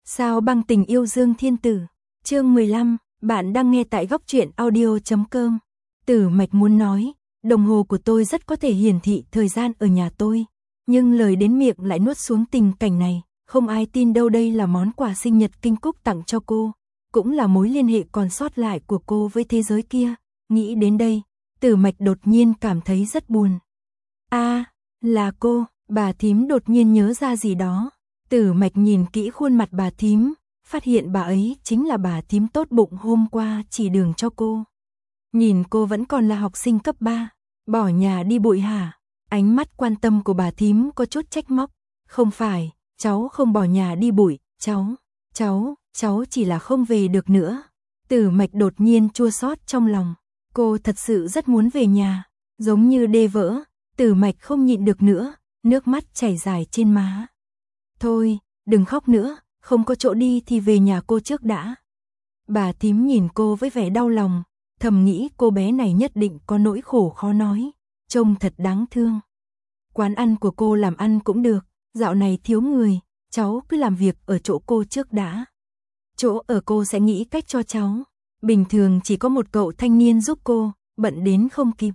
Sao băng tình yêu Dương Thiên Tử. Chương 15, bạn đang nghe tại góc truyện audio.com. Tử Mạch muốn nói, đồng hồ của tôi rất có thể hiển thị thời gian ở nhà tôi, nhưng lời đến miệng lại nuốt xuống. Tình cảnh này, không ai tin đâu. Đây là món quà sinh nhật Kinh Cúc tặng cho cô, cũng là mối liên hệ còn sót lại của cô với thế giới kia. Nghĩ đến đây, Tử Mạch đột nhiên cảm thấy rất buồn. Là cô. Bà thím đột nhiên nhớ ra gì đó. Tử Mạch nhìn kỹ khuôn mặt bà thím, phát hiện bà ấy chính là bà thím tốt bụng hôm qua chỉ đường cho cô. Nhìn cô vẫn còn là học sinh cấp 3, bỏ nhà đi bụi hả? Ánh mắt quan tâm của bà thím có chút trách móc. Không phải, cháu không bỏ nhà đi bụi, cháu chỉ là không về được nữa. Tử Mạch đột nhiên chua xót trong lòng. Cô thật sự rất muốn về nhà, giống như đê vỡ. Tử Mạch không nhịn được nữa, nước mắt chảy dài trên má. Thôi, đừng khóc nữa, không có chỗ đi thì về nhà cô trước đã. Bà thím nhìn cô với vẻ đau lòng, thầm nghĩ cô bé này nhất định có nỗi khổ khó nói, trông thật đáng thương. Quán ăn của cô làm ăn cũng được, dạo này thiếu người, cháu cứ làm việc ở chỗ cô trước đã. Chỗ ở cô sẽ nghĩ cách cho cháu, bình thường chỉ có một cậu thanh niên giúp cô, bận đến không kịp.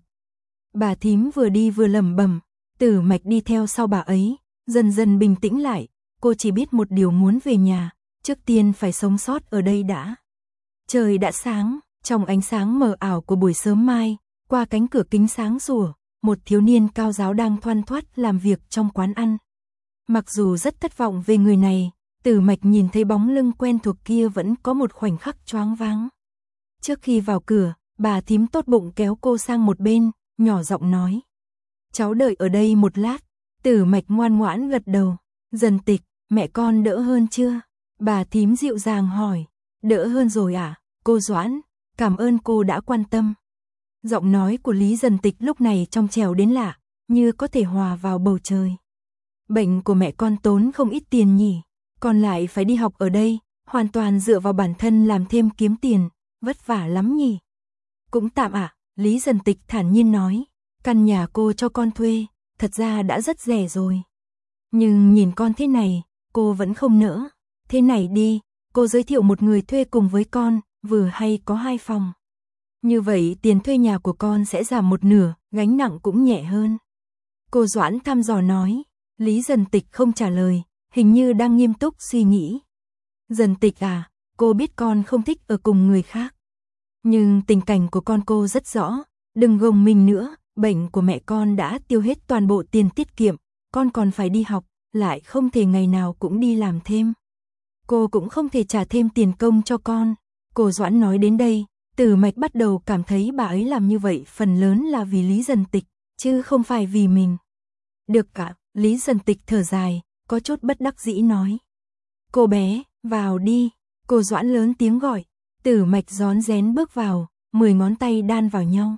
Bà thím vừa đi vừa lẩm bẩm. Tử Mạch đi theo sau bà ấy, dần dần bình tĩnh lại. Cô chỉ biết một điều, muốn về nhà, trước tiên phải sống sót ở đây đã. Trời đã sáng, trong ánh sáng mờ ảo của buổi sớm mai, qua cánh cửa kính sáng sủa, một thiếu niên cao ráo đang thoăn thoắt làm việc trong quán ăn. Mặc dù rất thất vọng về người này, Tử Mạch nhìn thấy bóng lưng quen thuộc kia vẫn có một khoảnh khắc choáng váng. Trước khi vào cửa, bà thím tốt bụng kéo cô sang một bên, nhỏ giọng nói. Cháu đợi ở đây một lát. Tử Mạch ngoan ngoãn gật đầu. Dần Tịch, mẹ con đỡ hơn chưa? Bà thím dịu dàng hỏi. Đỡ hơn rồi à? Cô Doãn, cảm ơn cô đã quan tâm. Giọng nói của Lý Dần Tịch lúc này trong trẻo đến lạ, như có thể hòa vào bầu trời. Bệnh của mẹ con tốn không ít tiền nhỉ, còn lại phải đi học ở đây, hoàn toàn dựa vào bản thân làm thêm kiếm tiền, vất vả lắm nhỉ. Cũng tạm ạ, Lý Dần Tịch thản nhiên nói. Căn nhà cô cho con thuê, thật ra đã rất rẻ rồi. Nhưng nhìn con thế này, cô vẫn không nỡ. Thế này đi, cô giới thiệu một người thuê cùng với con, vừa hay có 2 phòng. Như vậy tiền thuê nhà của con sẽ giảm một nửa, gánh nặng cũng nhẹ hơn. Cô Doãn thăm dò nói. Lý Dần Tịch không trả lời, hình như đang nghiêm túc suy nghĩ. Dần Tịch à, cô biết con không thích ở cùng người khác. Nhưng tình cảnh của con cô rất rõ, đừng gồng mình nữa. Bệnh của mẹ con đã tiêu hết toàn bộ tiền tiết kiệm, con còn phải đi học, lại không thể ngày nào cũng đi làm thêm. Cô cũng không thể trả thêm tiền công cho con. Cô Doãn nói đến đây, Tử Mạch bắt đầu cảm thấy bà ấy làm như vậy phần lớn là vì Lý Dần Tịch, chứ không phải vì mình. Được cả, Lý Dần Tịch thở dài, có chút bất đắc dĩ nói. Cô bé, vào đi. Cô Doãn lớn tiếng gọi. Tử Mạch rón rén bước vào, 10 ngón tay đan vào nhau.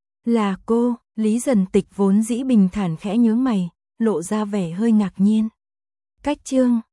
Là cô. Lý Dần Tịch vốn dĩ bình thản khẽ nhướng mày, lộ ra vẻ hơi ngạc nhiên. Cách chương